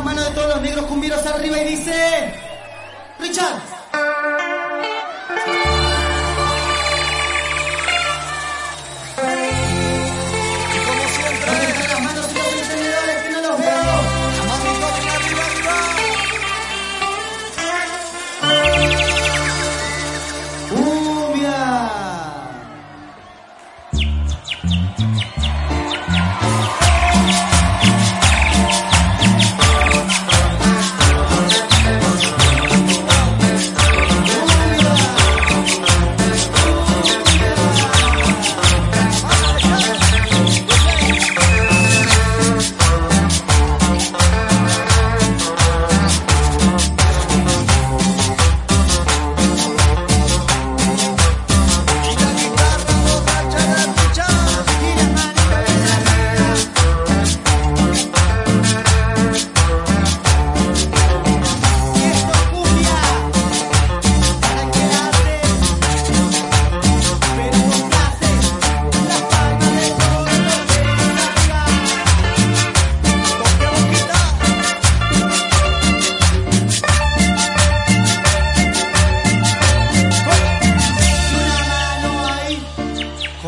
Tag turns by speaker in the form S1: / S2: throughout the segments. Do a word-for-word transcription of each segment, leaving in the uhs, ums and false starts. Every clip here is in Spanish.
S1: manos de todos los negros cumbieros arriba y dice... Richard.
S2: Y como siempre,
S1: ¿Dónde están las manos y los encendedores que no los veo?
S2: la mano arriba, arriba, arriba.
S1: ¡Cumbia!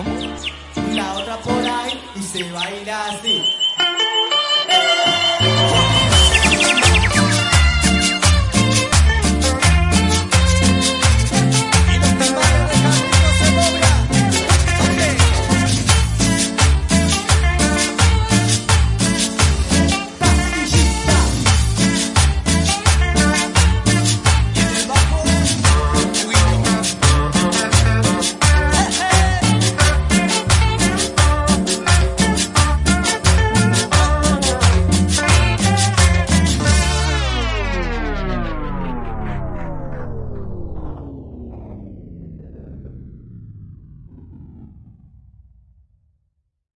S1: La otra por ahí y se baila así.